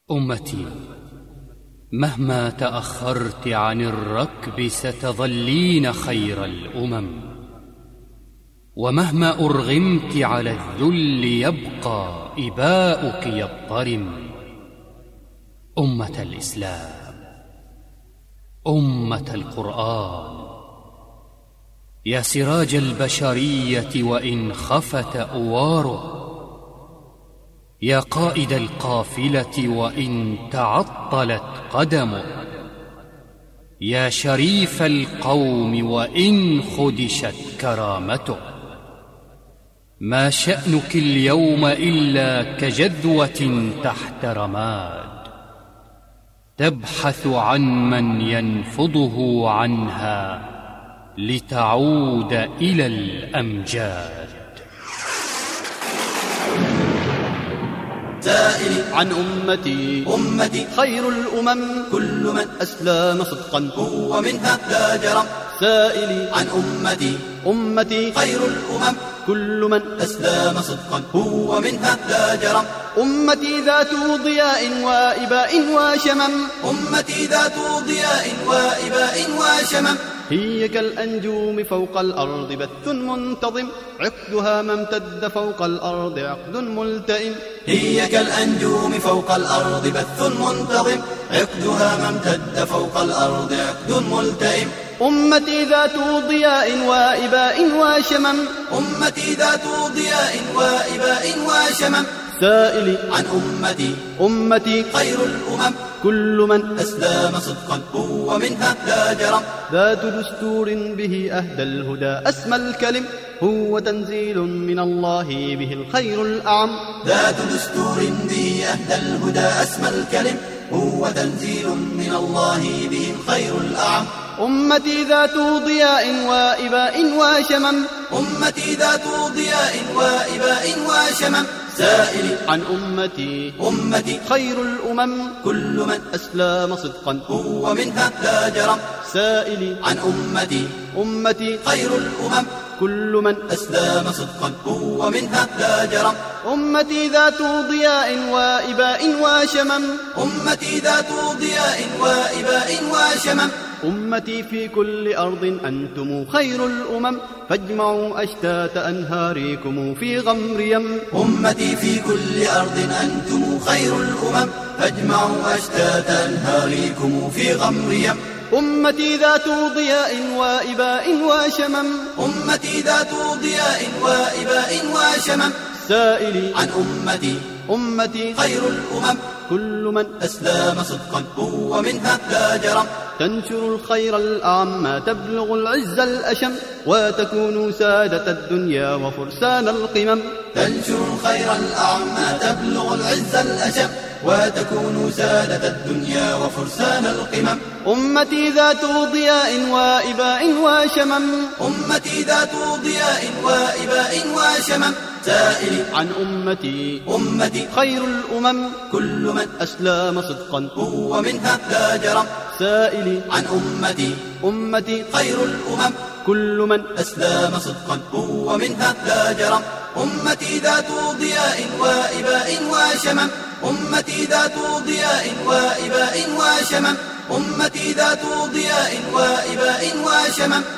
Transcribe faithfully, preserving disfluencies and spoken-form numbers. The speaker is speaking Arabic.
أمتي، مهما تأخرت عن الركب ستظلين خير الأمم، ومهما أرغمت على الذل يبقى إباؤك يضطرم. أمة الإسلام، أمة القرآن، يا سراج البشرية وإن خفت أواره، يا قائد القافلة وإن تعطلت قدمه، يا شريف القوم وإن خدشت كرامته. ما شأنك اليوم إلا كجذوة تحت رماد، تبحث عن من ينفضه عنها لتعود إلى الأمجاد. سائلي عن أمتي أمتي خير الأمم، كل من أسلم صدقا هو منها لا جرم. سائلي عن أمتي أمتي خير الأمم، كل من أسلم صدقا هو منها لا جرم. أمتي ذات ضياء وإباء وشمم، أمتي ذات ضياء وإباء وشمم. هي كالأنجوم فوق الأرض بث منتظم، عقدها ما امتد فوق الأرض عقد ملتئم. هي كالأنجوم فوق الأرض بث منتظم، عقدها ما امتد فوق الأرض عقد ملتئم. أمتي ذات ضياء وإباء وشمم، أمتي ذات ضياء وإباء وشمم. سائلي عن أمتي أمتي خير الأمم، كل من أسلم صدقا هو منها لا جرم. ذات دستور به أهدى الهدى أسمى الكلم، هو تنزيل من الله به الخير الأعم. ذات دستور به أهدى الهدى أسمى الكلم، هو تنزيل من الله به الخير الأعم. أمتي ذات ضياء وإباء وشمم، أمتي ذات ضياء وإباء وشمم. سائلي عن أمتي أمتي خير الأمم، كل من أسلم صدقا هو منها لا جرم. سائلي عن أمتي أمتي خير الأمم، كل من أسلم صدقا هو منها لا جرم. أمتي ذات ضياء وإباء وشمم، أمتي ذات ضياء وإباء وشمم. أمتي في كل أرض أنتم خير الأمم، فاجمعوا أشتات أنهاركم في غمر يم. أمتي في كل أرض أنتم خير الأمم، فاجمعوا أشتات أنهاركم في غمر يم. أمتي ذات ضياء وإباء وشمم، أمتي ذات ضياء وإباء وشمم. سائلي عن أمتي أمتي خير الأمم، كل من أسلم صدقا هو منها لا جرم. تنشر الخير الأعم تبلغ العز الأشم، وتكون سادة الدنيا وفرسان القمم. تنشر الخير الأعم تبلغ العز الأشم، وتكون سادة الدنيا وفرسان القمم. أمتي ذات ضياء وإباء وشمم، أمتي ذات ضياء وإباء وشمم. سائلي عن أمتي أمتي خير الأمم، كل من أسلم صدقا هو منها لا جرم. سائلي عن أمتي أمتي خير الأمم، كل من أسلم صدقا هو منها لا جرم. أمتي ذات ضياء وإباء وشمم، أمتي ذات ضياء وإباء وشمم. أمتي ذات ضياء وإباء وشمم.